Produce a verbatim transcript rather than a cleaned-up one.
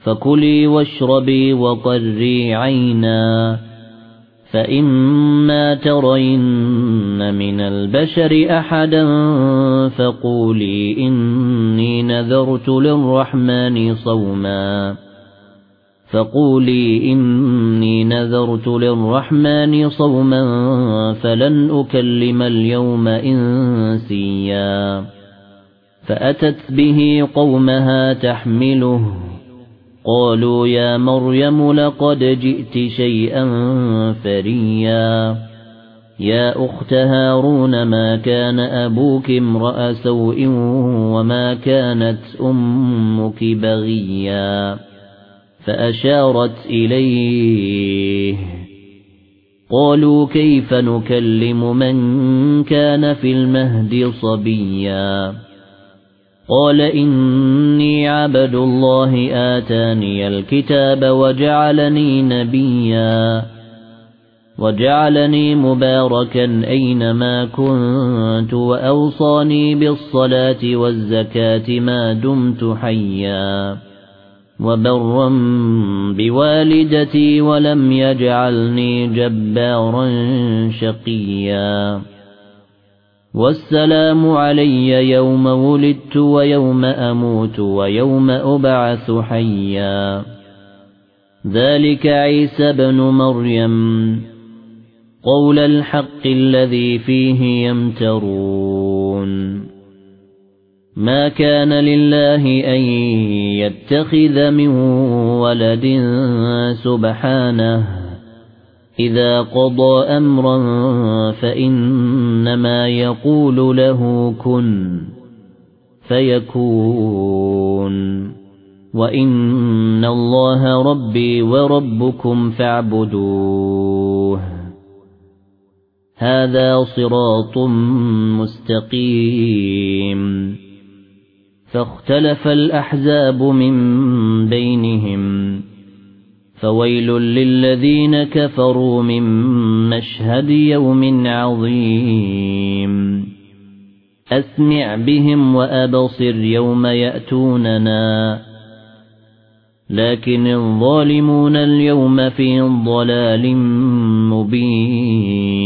فكلي واشربي وقري عينا فإما ترين من البشر أحدا فقولي إني نذرت للرحمن صوما فقولي إني نذرت للرحمن صوما فلن أكلم اليوم إنسيا فأتت به قومها تحمله قالوا يا مريم لقد جئت شيئا فريا يا أخت هارون ما كان أبوك امرأ سوء وما كانت أمك بغيا فأشارت إليه قالوا كيف نكلم من كان في المهد صبيا قال إني عبد الله آتاني الكتاب وجعلني نبيا وجعلني مباركا أينما كنت وأوصاني بالصلاة والزكاة ما دمت حيا وبرا بوالدتي ولم يجعلني جبارا شقيا والسلام علي يوم ولدت ويوم أموت ويوم أبعث حيا ذلك عيسى بن مريم قول الحق الذي فيه يمترون ما كان لله أن يتخذ من ولد سبحانه إذا قضى أمرا فإنما يقول له كن فيكون وإن الله ربي وربكم فاعبدوه هذا صراط مستقيم فاختلف الأحزاب من بينهم فويل للذين كفروا من مشهد يوم عظيم أسمع بهم وأبصر يوم يأتوننا لكن الظالمون اليوم في ضلال مبين